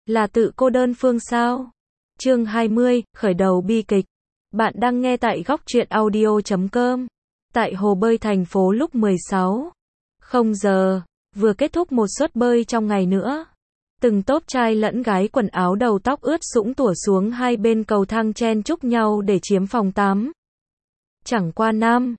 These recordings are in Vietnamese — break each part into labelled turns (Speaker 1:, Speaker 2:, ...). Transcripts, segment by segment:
Speaker 1: Là tự cô đơn phương sao? Chương 20, khởi đầu bi kịch. Bạn đang nghe tại góc truyện audio.com. Tại hồ bơi thành phố lúc 16:00 giờ, vừa kết thúc một suất bơi trong ngày nữa. Từng tốp trai lẫn gái quần áo đầu tóc ướt sũng tủa xuống hai bên cầu thang chen chúc nhau để chiếm phòng tắm. Chẳng qua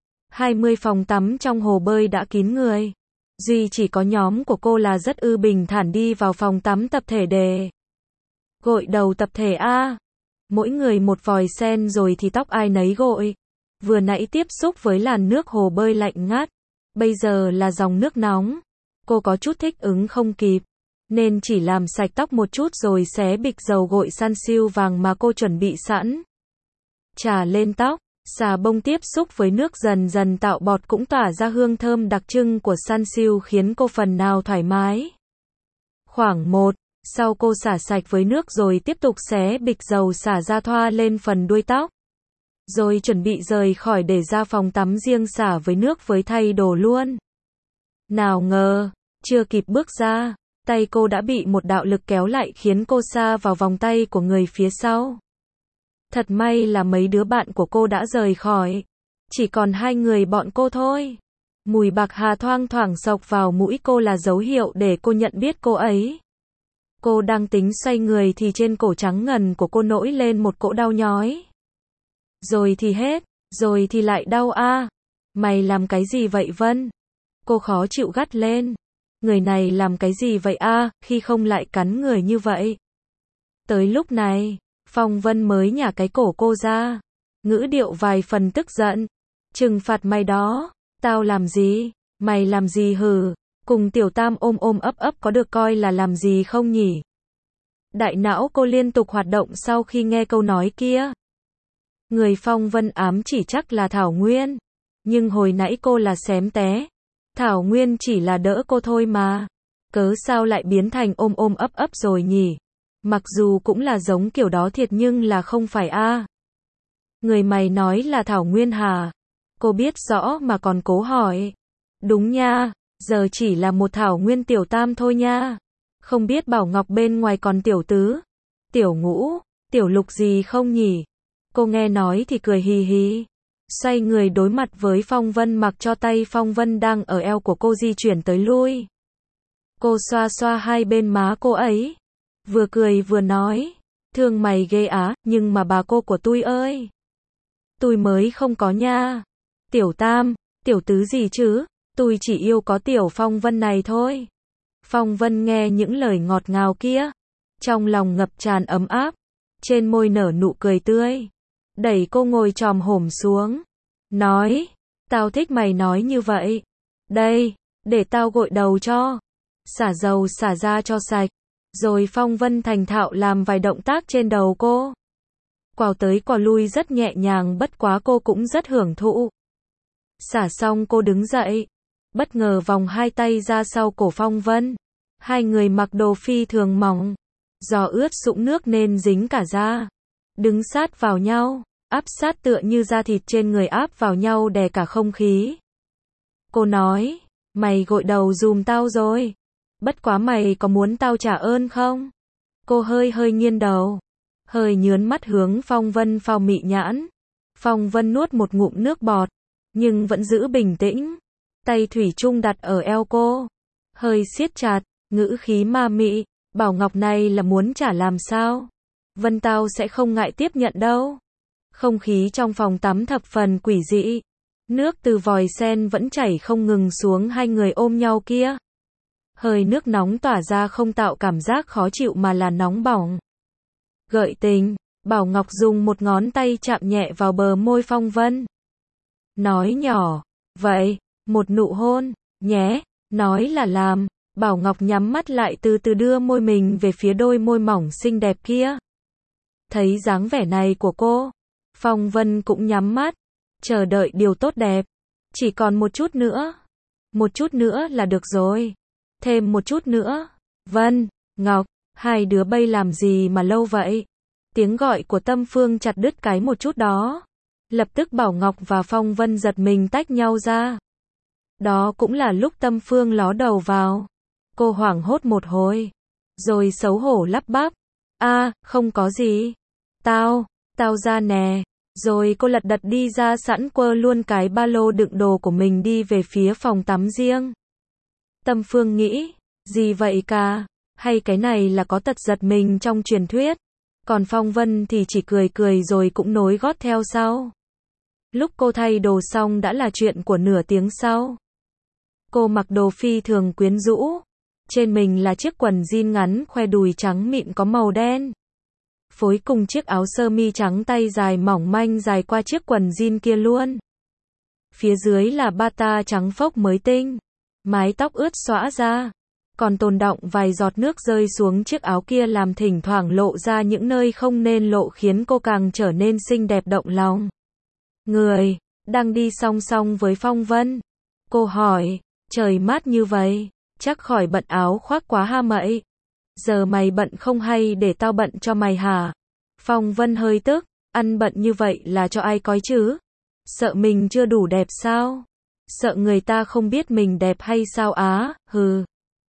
Speaker 1: 20 phòng tắm trong hồ bơi đã kín người. Duy chỉ có nhóm của cô là rất bình thản đi vào phòng tắm tập thể để gội đầu tập thể A. Mỗi người một vòi sen rồi thì tóc ai nấy gội. Vừa nãy tiếp xúc với làn nước hồ bơi lạnh ngắt, bây giờ là dòng nước nóng. Cô có chút thích ứng không kịp, nên chỉ làm sạch tóc một chút rồi xé bịch dầu gội sunsilk vàng mà cô chuẩn bị sẵn. Chà lên tóc, xà bông tiếp xúc với nước dần dần tạo bọt cũng tỏa ra hương thơm đặc trưng của sunsilk khiến cô phần nào thoải mái. Khoảng 1 sau cô xả sạch với nước rồi tiếp tục xé bịch dầu xả ra thoa lên phần đuôi tóc. Rồi chuẩn bị rời khỏi để ra phòng tắm riêng xả với nước với thay đồ luôn. Nào ngờ, chưa kịp bước ra, tay cô đã bị một đạo lực kéo lại khiến cô sa vào vòng tay của người phía sau. Thật may là mấy đứa bạn của cô đã rời khỏi. Chỉ còn hai người bọn cô thôi. Mùi bạc hà thoang thoảng xộc vào mũi cô là dấu hiệu để cô nhận biết cô ấy. Cô đang tính xoay người thì trên cổ trắng ngần của cô nổi lên một cỗ đau nhói. Rồi thì hết, rồi thì lại đau a. Mày làm cái gì vậy Vân? Cô khó chịu gắt lên. Người này làm cái gì vậy a, khi không lại cắn người như vậy. Tới lúc này, Phong Vân mới nhả cái cổ cô ra. Ngữ điệu vài phần tức giận. Trừng phạt mày đó. Tao làm gì? Mày làm gì hừ? Cùng Tiểu Tam ôm ôm ấp ấp có được coi là làm gì không nhỉ? Đại não cô liên tục hoạt động sau khi nghe câu nói kia. Người Phong Vân ám chỉ chắc là Thảo Nguyên. Nhưng hồi nãy cô là xém té. Thảo Nguyên chỉ là đỡ cô thôi mà. Cớ sao lại biến thành ôm ôm ấp ấp rồi nhỉ? Mặc dù cũng là giống kiểu đó thiệt nhưng là không phải a. Người mày nói là Thảo Nguyên hả? Cô biết rõ mà còn cố hỏi. Đúng nha, giờ chỉ là một Thảo Nguyên Tiểu Tam thôi nha. Không biết Bảo Ngọc bên ngoài còn Tiểu Tứ, Tiểu Ngũ, Tiểu Lục gì không nhỉ? Cô nghe nói thì cười hì hì. Xoay người đối mặt với Phong Vân mặc cho tay Phong Vân đang ở eo của cô di chuyển tới lui. Cô xoa xoa hai bên má cô ấy. Vừa cười vừa nói. Thương mày ghê á, nhưng mà bà cô của tôi ơi. Tôi mới không có nha. Tiểu Tam, Tiểu Tứ gì chứ? Tôi chỉ yêu có Tiểu Phong Vân này thôi. Phong Vân nghe những lời ngọt ngào kia. Trong lòng ngập tràn ấm áp. Trên môi nở nụ cười tươi. Đẩy cô ngồi chòm hổm xuống. Nói, tao thích mày nói như vậy. Đây, để tao gội đầu cho. Xả dầu xả ra cho sạch. Rồi Phong Vân thành thạo làm vài động tác trên đầu cô. Quào tới quào lui rất nhẹ nhàng bất quá cô cũng rất hưởng thụ. Xả xong cô đứng dậy. Bất ngờ vòng hai tay ra sau cổ Phong Vân. Hai người mặc đồ phi thường mỏng. Do ướt sũng nước nên dính cả da. Đứng sát vào nhau. Áp sát tựa như da thịt trên người áp vào nhau đè cả không khí. Cô nói. Mày gội đầu giùm tao rồi. Bất quá mày có muốn tao trả ơn không? Cô hơi nghiêng đầu. Hơi nhớn mắt hướng Phong Vân phao mị nhãn. Phong Vân nuốt một ngụm nước bọt. Nhưng vẫn giữ bình tĩnh. Tay thủy chung đặt ở eo cô. Hơi siết chặt, ngữ khí ma mị. Bảo Ngọc này là muốn trả làm sao? Vân tao sẽ không ngại tiếp nhận đâu. Không khí trong phòng tắm thập phần quỷ dị. Nước từ vòi sen vẫn chảy không ngừng xuống hai người ôm nhau kia. Hơi nước nóng tỏa ra không tạo cảm giác khó chịu mà là nóng bỏng. Gợi tình, Bảo Ngọc dùng một ngón tay chạm nhẹ vào bờ môi Phong Vân. Nói nhỏ, vậy, một nụ hôn, nhé, nói là làm. Bảo Ngọc nhắm mắt lại từ từ đưa môi mình về phía đôi môi mỏng xinh đẹp kia. Thấy dáng vẻ này của cô, Phong Vân cũng nhắm mắt, chờ đợi điều tốt đẹp. Chỉ còn một chút nữa. Một chút nữa là được rồi. Thêm một chút nữa. Vân, Ngọc, hai đứa bay làm gì mà lâu vậy? Tiếng gọi của Tâm Phương chặt đứt cái một chút đó. Lập tức Bảo Ngọc và Phong Vân giật mình tách nhau ra. Đó cũng là lúc Tâm Phương ló đầu vào. Cô hoảng hốt một hồi. rồi xấu hổ lắp bắp. Không có gì. Tao ra nè. Rồi cô lật đật đi ra sẵn quơ luôn cái ba lô đựng đồ của mình đi về phía phòng tắm riêng. Tâm Phương nghĩ, gì vậy cả? Hay cái này là có tật giật mình trong truyền thuyết? Còn Phong Vân thì chỉ cười cười rồi cũng nối gót theo sau. Lúc cô thay đồ xong đã là chuyện của nửa tiếng sau. Cô mặc đồ phi thường quyến rũ. Trên mình là chiếc quần jean ngắn khoe đùi trắng mịn có màu đen. Phối cùng chiếc áo sơ mi trắng tay dài mỏng manh dài qua chiếc quần jean kia luôn. Phía dưới là bata trắng phốc mới tinh. Mái tóc ướt xõa ra. Còn tồn đọng vài giọt nước rơi xuống chiếc áo kia làm thỉnh thoảng lộ ra những nơi không nên lộ khiến cô càng trở nên xinh đẹp động lòng. Người đang đi song song với Phong Vân. Cô hỏi, trời mát như vậy, chắc khỏi bận áo khoác quá ha mậy. Giờ mày bận không hay để tao bận cho mày hả? Phong Vân hơi tức, ăn bận như vậy là cho ai coi chứ? Sợ mình chưa đủ đẹp sao? Sợ người ta không biết mình đẹp hay sao á? Hừ.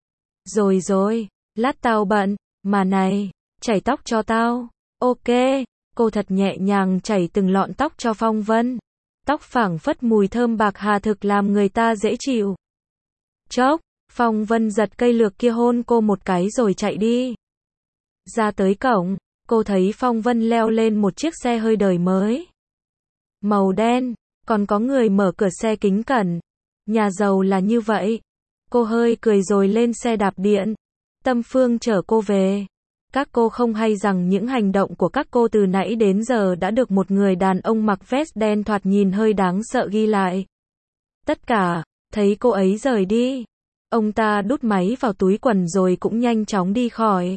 Speaker 1: Rồi, lát tao bận, mà này, chải tóc cho tao. Ok, cô thật nhẹ nhàng chải từng lọn tóc cho Phong Vân. Tóc phảng phất mùi thơm bạc hà thực làm người ta dễ chịu. Chốc, Phong Vân giật cây lược kia hôn cô một cái rồi chạy đi. Ra tới cổng, cô thấy Phong Vân leo lên một chiếc xe hơi đời mới. Màu đen, còn có người mở cửa xe kính cẩn. Nhà giàu là như vậy. Cô hơi cười rồi lên xe đạp điện. Tâm Phương chở cô về. Các cô không hay rằng những hành động của các cô từ nãy đến giờ đã được một người đàn ông mặc vest đen thoạt nhìn hơi đáng sợ ghi lại. Tất cả, thấy cô ấy rời đi. Ông ta đút máy vào túi quần rồi cũng nhanh chóng đi khỏi.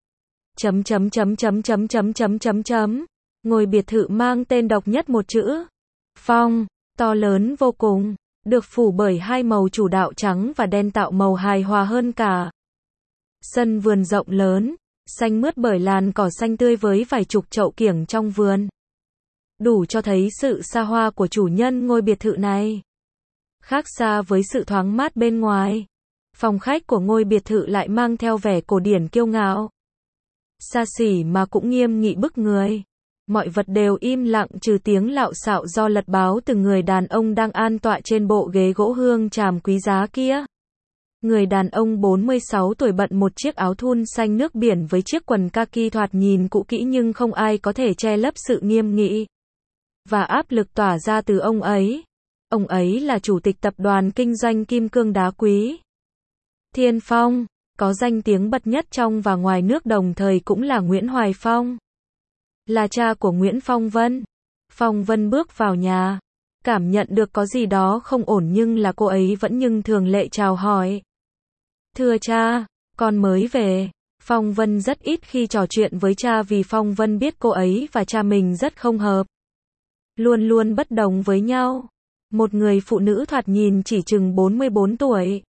Speaker 1: Ngôi biệt thự mang tên độc nhất một chữ. Phong, to lớn vô cùng. Được phủ bởi hai màu chủ đạo trắng và đen tạo màu hài hòa hơn cả. Sân vườn rộng lớn, xanh mướt bởi làn cỏ xanh tươi với vài chục chậu kiểng trong vườn. Đủ cho thấy sự xa hoa của chủ nhân ngôi biệt thự này. Khác xa với sự thoáng mát bên ngoài, phòng khách của ngôi biệt thự lại mang theo vẻ cổ điển kiêu ngạo. Xa xỉ mà cũng nghiêm nghị bức người. Mọi vật đều im lặng trừ tiếng lạo xạo do lật báo từ người đàn ông đang an tọa trên bộ ghế gỗ hương tràm quý giá kia. Người đàn ông 46 tuổi bận một chiếc áo thun xanh nước biển với chiếc quần kaki thoạt nhìn cũ kỹ nhưng không ai có thể che lấp sự nghiêm nghị và áp lực tỏa ra từ ông ấy. Ông ấy là chủ tịch tập đoàn kinh doanh kim cương đá quý Thiên Phong, có danh tiếng bậc nhất trong và ngoài nước, đồng thời cũng là Nguyễn Hoài Phong, là cha của Nguyễn Phong Vân. Phong Vân bước vào nhà, cảm nhận được có gì đó không ổn nhưng là cô ấy vẫn nhưng thường lệ chào hỏi. Thưa cha, con mới về. Phong Vân rất ít khi trò chuyện với cha vì Phong Vân biết cô ấy và cha mình rất không hợp. Luôn luôn bất đồng với nhau. Một người phụ nữ thoạt nhìn chỉ chừng 44 tuổi.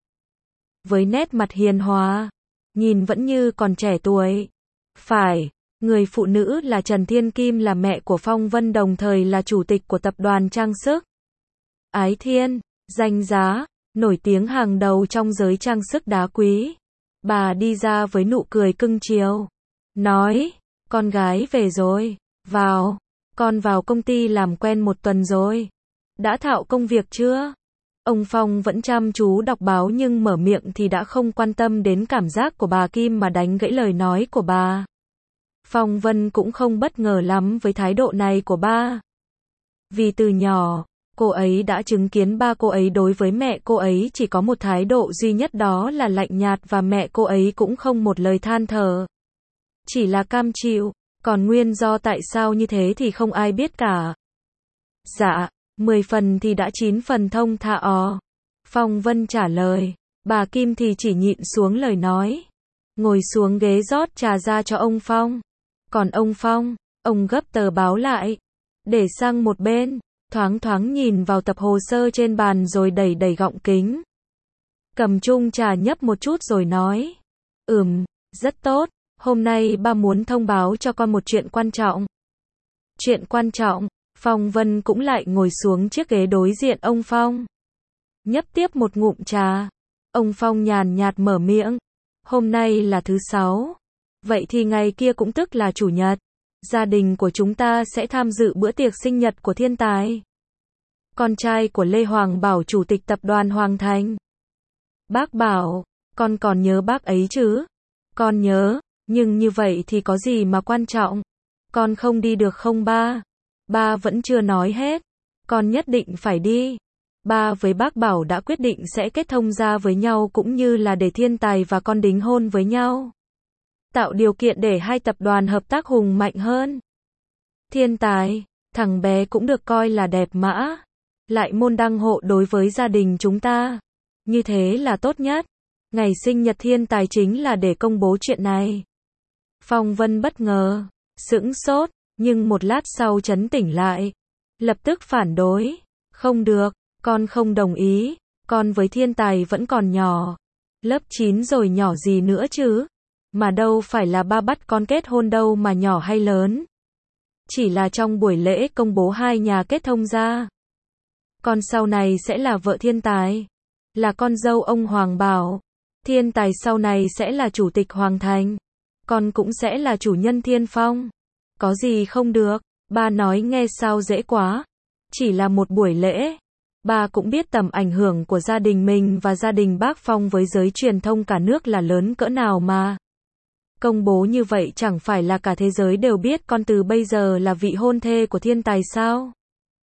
Speaker 1: Với nét mặt hiền hòa, nhìn vẫn như còn trẻ tuổi. Phải, người phụ nữ là Trần Thiên Kim, là mẹ của Phong Vân, đồng thời là chủ tịch của tập đoàn trang sức Ái Thiên, danh giá, nổi tiếng hàng đầu trong giới trang sức đá quý. Bà đi ra với nụ cười cưng chiều, nói, con gái về rồi, vào, con vào công ty làm quen một tuần rồi. Đã thạo công việc chưa? Ông Phong vẫn chăm chú đọc báo nhưng mở miệng thì đã không quan tâm đến cảm giác của bà Kim mà đánh gãy lời nói của bà. Phong Vân cũng không bất ngờ lắm với thái độ này của ba. Vì từ nhỏ, cô ấy đã chứng kiến ba cô ấy đối với mẹ cô ấy chỉ có một thái độ duy nhất, đó là lạnh nhạt, và mẹ cô ấy cũng không một lời than thở. Chỉ là cam chịu, còn nguyên do tại sao như thế thì không ai biết cả. Dạ, 10 phần thì đã 9 phần thông thả Phong Vân trả lời. Bà Kim thì chỉ nhịn xuống lời nói. Ngồi xuống ghế rót trà ra cho ông Phong. Còn ông Phong, ông gấp tờ báo lại, để sang một bên, thoáng nhìn vào tập hồ sơ trên bàn rồi đẩy gọng kính. Cầm chung trà nhấp một chút rồi nói. Rất tốt, hôm nay ba muốn thông báo cho con một chuyện quan trọng. Chuyện quan trọng? Phong Vân cũng lại ngồi xuống chiếc ghế đối diện ông Phong. Nhấp tiếp một ngụm trà. Ông Phong nhàn nhạt mở miệng. Hôm nay là thứ Sáu. Vậy thì ngày kia cũng tức là Chủ nhật. Gia đình của chúng ta sẽ tham dự bữa tiệc sinh nhật của thiên tài. Con trai của Lê Hoàng Bảo, chủ tịch tập đoàn Hoàng Thành. Bác bảo, con còn nhớ bác ấy chứ? Con nhớ, nhưng như vậy thì có gì mà quan trọng? Con không đi được không ba? Ba vẫn chưa nói hết. Con nhất định phải đi. Ba với bác Bảo đã quyết định sẽ kết thông gia với nhau cũng như là để thiên tài và con đính hôn với nhau. Tạo điều kiện để hai tập đoàn hợp tác hùng mạnh hơn. Thiên tài, thằng bé cũng được coi là đẹp mã. Lại môn đăng hộ đối với gia đình chúng ta. Như thế là tốt nhất. Ngày sinh nhật thiên tài chính là để công bố chuyện này. Phong Vân bất ngờ, sững sốt, nhưng một lát sau trấn tỉnh lại. Lập tức phản đối. Không được, con không đồng ý. Con với thiên tài vẫn còn nhỏ. Lớp 9 rồi nhỏ gì nữa chứ? Mà đâu phải là ba bắt con kết hôn đâu mà nhỏ hay lớn. Chỉ là trong buổi lễ công bố hai nhà kết thông gia. Con sau này sẽ là vợ thiên tài. Là con dâu ông Hoàng Bảo. Thiên tài sau này sẽ là chủ tịch Hoàng Thành. Con cũng sẽ là chủ nhân Thiên Phong. Có gì không được? Ba nói nghe sao dễ quá. Chỉ là một buổi lễ. Ba cũng biết tầm ảnh hưởng của gia đình mình và gia đình bác Phong với giới truyền thông cả nước là lớn cỡ nào mà. Công bố như vậy chẳng phải là cả thế giới đều biết con từ bây giờ là vị hôn thê của thiên tài sao?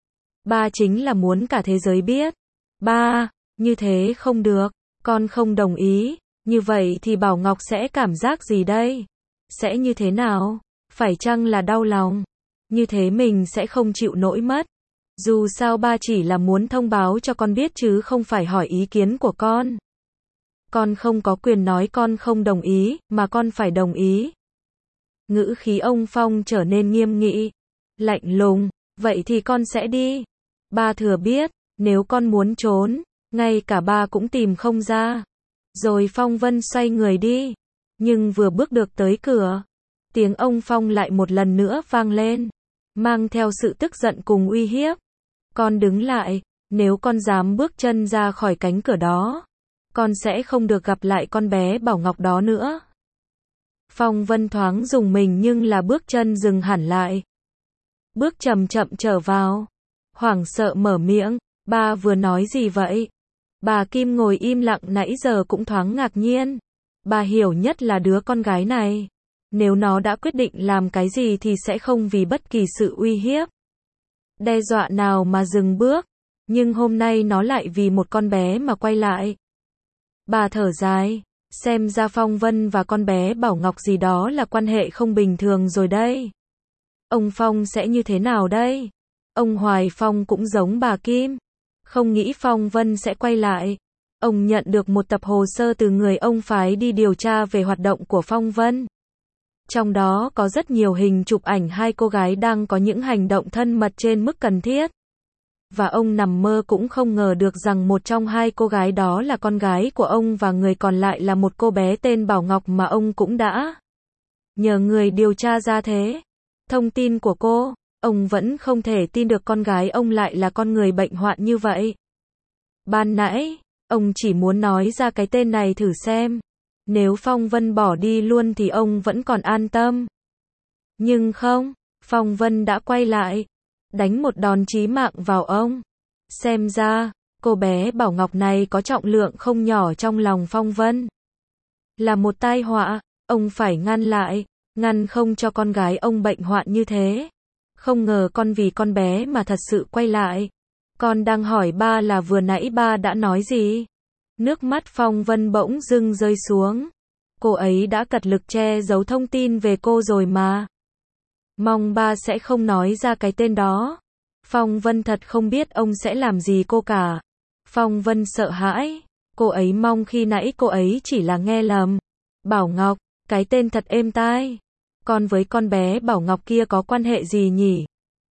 Speaker 1: Ba chính là muốn cả thế giới biết. Ba, như thế không được, con không đồng ý. Như vậy thì Bảo Ngọc sẽ cảm giác gì đây? Sẽ như thế nào? Phải chăng là đau lòng? Như thế mình sẽ không chịu nổi mất. Dù sao ba chỉ là muốn thông báo cho con biết chứ không phải hỏi ý kiến của con. Con không có quyền nói con không đồng ý, mà con phải đồng ý. Ngữ khí ông Phong trở nên nghiêm nghị, lạnh lùng. Vậy thì con sẽ đi. Ba thừa biết, nếu con muốn trốn, ngay cả ba cũng tìm không ra. Rồi Phong Vân xoay người đi. Nhưng vừa bước được tới cửa, tiếng ông Phong lại một lần nữa vang lên, mang theo sự tức giận cùng uy hiếp. Con đứng lại, nếu con dám bước chân ra khỏi cánh cửa đó, con sẽ không được gặp lại con bé Bảo Ngọc đó nữa. Phong Vân thoáng rùng mình nhưng là bước chân dừng hẳn lại. Bước chậm chậm trở vào. Hoảng sợ mở miệng, ba vừa nói gì vậy? Bà Kim ngồi im lặng nãy giờ cũng thoáng ngạc nhiên. Bà hiểu nhất là đứa con gái này. Nếu nó đã quyết định làm cái gì thì sẽ không vì bất kỳ sự uy hiếp, đe dọa nào mà dừng bước. Nhưng hôm nay nó lại vì một con bé mà quay lại. Bà thở dài, xem ra Phong Vân và con bé Bảo Ngọc gì đó là quan hệ không bình thường rồi đây. Ông Phong sẽ như thế nào đây? Ông Hoài Phong cũng giống bà Kim. Không nghĩ Phong Vân sẽ quay lại. Ông nhận được một tập hồ sơ từ người ông phái đi điều tra về hoạt động của Phong Vân. Trong đó có rất nhiều hình chụp ảnh hai cô gái đang có những hành động thân mật trên mức cần thiết. Và ông nằm mơ cũng không ngờ được rằng một trong hai cô gái đó là con gái của ông và người còn lại là một cô bé tên Bảo Ngọc mà ông cũng đã nhờ người điều tra ra thế. Thông tin của cô, ông vẫn không thể tin được con gái ông lại là con người bệnh hoạn như vậy. Ban nãy, ông chỉ muốn nói ra cái tên này thử xem. Nếu Phong Vân bỏ đi luôn thì ông vẫn còn an tâm. Nhưng không, Phong Vân đã quay lại, đánh một đòn chí mạng vào ông. Xem ra, cô bé Bảo Ngọc này có trọng lượng không nhỏ trong lòng Phong Vân. Là một tai họa, ông phải ngăn lại, ngăn không cho con gái ông bệnh hoạn như thế. Không ngờ con vì con bé mà thật sự quay lại. Con đang hỏi ba là vừa nãy ba đã nói gì? Nước mắt Phong Vân bỗng dưng rơi xuống. Cô ấy đã cật lực che giấu thông tin về cô rồi mà. Mong ba sẽ không nói ra cái tên đó. Phong Vân thật không biết ông sẽ làm gì cô cả. Phong Vân sợ hãi. Cô ấy mong khi nãy cô ấy chỉ là nghe lầm. Bảo Ngọc, cái tên thật êm tai. Con với con bé Bảo Ngọc kia có quan hệ gì nhỉ?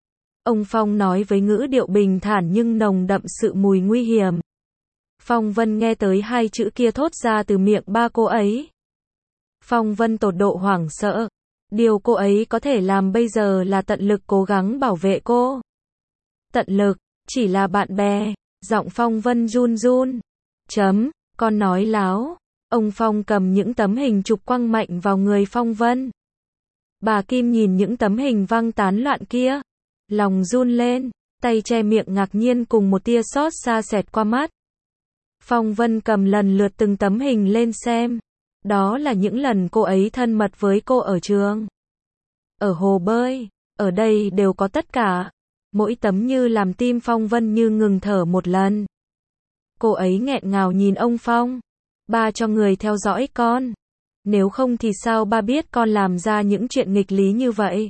Speaker 1: Ông Phong nói với ngữ điệu bình thản nhưng nồng đậm sự mùi nguy hiểm. Phong Vân nghe tới hai chữ kia thốt ra từ miệng ba cô ấy. Phong Vân tột độ hoảng sợ. Điều cô ấy có thể làm bây giờ là tận lực cố gắng bảo vệ cô. Tận lực, chỉ là bạn bè. Giọng Phong Vân run run. Con nói láo. Ông Phong cầm những tấm hình chụp quăng mạnh vào người Phong Vân. Bà Kim nhìn những tấm hình văng tán loạn kia, lòng run lên, tay che miệng ngạc nhiên cùng một tia xót xa xẹt qua mắt. Phong Vân cầm lần lượt từng tấm hình lên xem. Đó là những lần cô ấy thân mật với cô ở trường, ở hồ bơi, ở đây đều có tất cả. Mỗi tấm như làm tim Phong Vân như ngừng thở một lần. Cô ấy nghẹn ngào nhìn ông Phong. Ba cho người theo dõi con. Nếu không thì sao ba biết con làm ra những chuyện nghịch lý như vậy?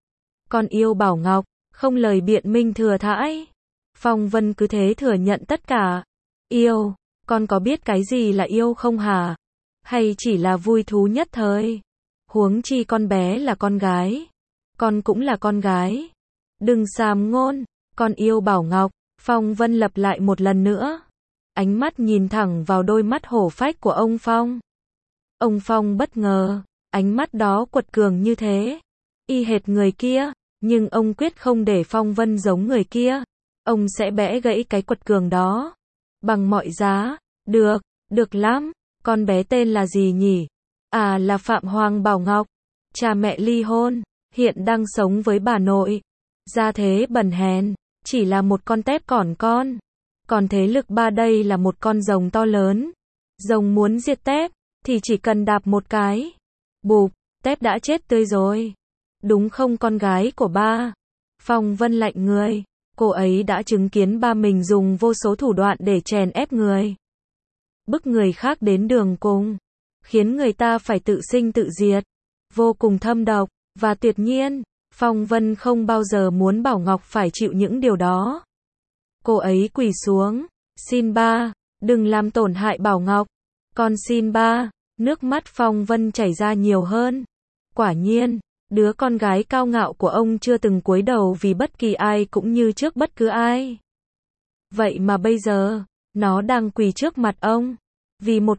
Speaker 1: Con yêu Bảo Ngọc, không lời biện minh thừa thãi. Phong Vân cứ thế thừa nhận tất cả. Yêu, con có biết cái gì là yêu không hả? Hay chỉ là vui thú nhất thời? Huống chi con bé là con gái. Con cũng là con gái. Đừng sàm ngôn, con yêu Bảo Ngọc. Phong Vân lặp lại một lần nữa. Ánh mắt nhìn thẳng vào đôi mắt hổ phách của ông Phong. Ông Phong bất ngờ, ánh mắt đó quật cường như thế. Y hệt người kia, nhưng ông quyết không để Phong Vân giống người kia. Ông sẽ bẻ gãy cái quật cường đó. Bằng mọi giá. Được, được lắm. Con bé tên là gì nhỉ? À, là Phạm Hoàng Bảo Ngọc. Cha mẹ ly hôn, hiện đang sống với bà nội. Gia thế bần hèn, chỉ là một con tép còn con. Còn thế lực ba đây là một con rồng to lớn. Rồng muốn diệt tép, thì chỉ cần đạp một cái. Bụp, tép đã chết tươi rồi. Đúng không con gái của ba? Phong Vân lạnh người. Cô ấy đã chứng kiến ba mình dùng vô số thủ đoạn để chèn ép người. Bức người khác đến đường cùng. Khiến người ta phải tự sinh tự diệt. Vô cùng thâm độc, và tuyệt nhiên. Phong Vân không bao giờ muốn Bảo Ngọc phải chịu những điều đó. Cô ấy quỳ xuống. Xin ba, đừng làm tổn hại Bảo Ngọc. Con xin ba. Nước mắt Phong Vân chảy ra nhiều hơn. Quả nhiên, đứa con gái cao ngạo của ông chưa từng cúi đầu vì bất kỳ ai cũng như trước bất cứ ai. Vậy mà bây giờ, nó đang quỳ trước mặt ông. Vì một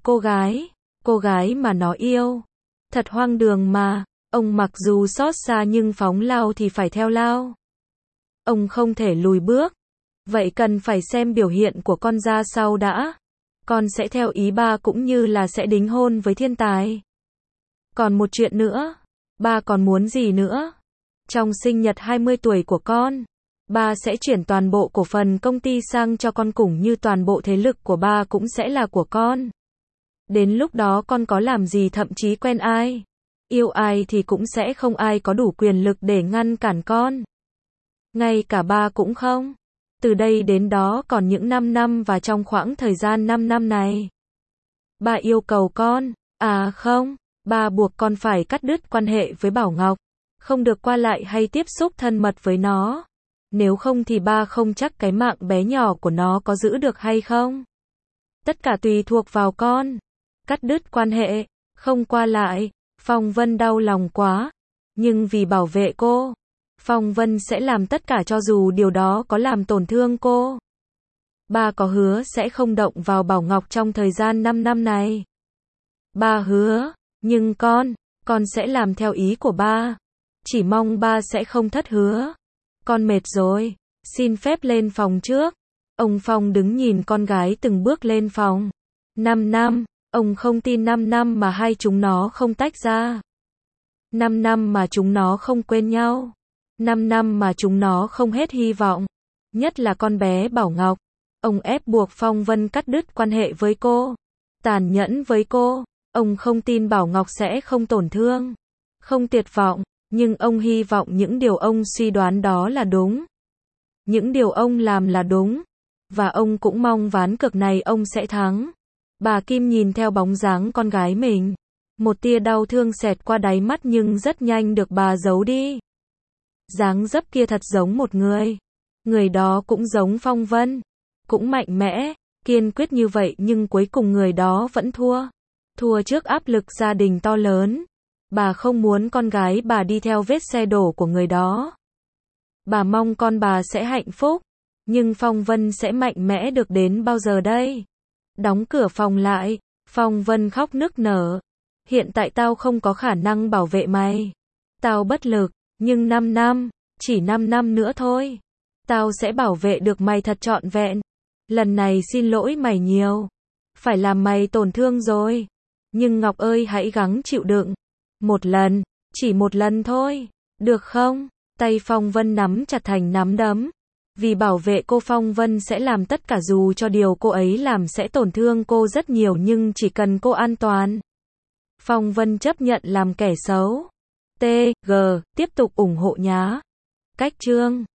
Speaker 1: cô gái mà nó yêu. Thật hoang đường mà, ông mặc dù xót xa nhưng phóng lao thì phải theo lao. Ông không thể lùi bước. Vậy cần phải xem biểu hiện của con ra sau đã. Con sẽ theo ý ba cũng như là sẽ đính hôn với thiên tài. Còn một chuyện nữa. Ba còn muốn gì nữa? Trong sinh nhật 20 tuổi của con, ba sẽ chuyển toàn bộ cổ phần công ty sang cho con cũng như toàn bộ thế lực của ba cũng sẽ là của con. Đến lúc đó con có làm gì thậm chí quen ai, yêu ai thì cũng sẽ không ai có đủ quyền lực để ngăn cản con. Ngay cả ba cũng không. Từ đây đến đó còn những 5 năm và trong khoảng thời gian 5 năm này. Ba yêu cầu con, à không, ba buộc con phải cắt đứt quan hệ với Bảo Ngọc. Không được qua lại hay tiếp xúc thân mật với nó. Nếu không thì ba không chắc cái mạng bé nhỏ của nó có giữ được hay không. Tất cả tùy thuộc vào con. Cắt đứt quan hệ, không qua lại. Phong Vân đau lòng quá. Nhưng vì bảo vệ cô, Phong Vân sẽ làm tất cả cho dù điều đó có làm tổn thương cô. Ba có hứa sẽ không động vào Bảo Ngọc trong thời gian 5 năm này. Ba hứa, nhưng con sẽ làm theo ý của ba. Chỉ mong ba sẽ không thất hứa. Con mệt rồi, xin phép lên phòng trước. Ông Phong đứng nhìn con gái từng bước lên phòng. 5 năm, ông không tin 5 năm mà hai chúng nó không tách ra. 5 năm mà chúng nó không quên nhau. 5 năm mà chúng nó không hết hy vọng. Nhất là con bé Bảo Ngọc. Ông ép buộc Phong Vân cắt đứt quan hệ với cô. Tàn nhẫn với cô. Ông không tin Bảo Ngọc sẽ không tổn thương. Không tuyệt vọng. Nhưng ông hy vọng những điều ông suy đoán đó là đúng. Những điều ông làm là đúng. Và ông cũng mong ván cược này ông sẽ thắng. Bà Kim nhìn theo bóng dáng con gái mình. Một tia đau thương xẹt qua đáy mắt nhưng rất nhanh được bà giấu đi. Dáng dấp kia thật giống một người. Người đó cũng giống Phong Vân. Cũng mạnh mẽ, kiên quyết như vậy nhưng cuối cùng người đó vẫn thua. Thua trước áp lực gia đình to lớn. Bà không muốn con gái bà đi theo vết xe đổ của người đó. Bà mong con bà sẽ hạnh phúc. Nhưng Phong Vân sẽ mạnh mẽ được đến bao giờ đây? Đóng cửa phòng lại, Phong Vân khóc nức nở. Hiện tại tao không có khả năng bảo vệ mày. Tao bất lực, nhưng 5 năm, chỉ 5 năm nữa thôi. Tao sẽ bảo vệ được mày thật trọn vẹn. Lần này xin lỗi mày nhiều. Phải làm mày tổn thương rồi. Nhưng Ngọc ơi hãy gắng chịu đựng. Một lần, chỉ một lần thôi, được không? Tay Phong Vân nắm chặt thành nắm đấm. Vì bảo vệ cô Phong Vân sẽ làm tất cả dù cho điều cô ấy làm sẽ tổn thương cô rất nhiều nhưng chỉ cần cô an toàn. Phong Vân chấp nhận làm kẻ xấu. TG, tiếp tục ủng hộ nhá. Cách chương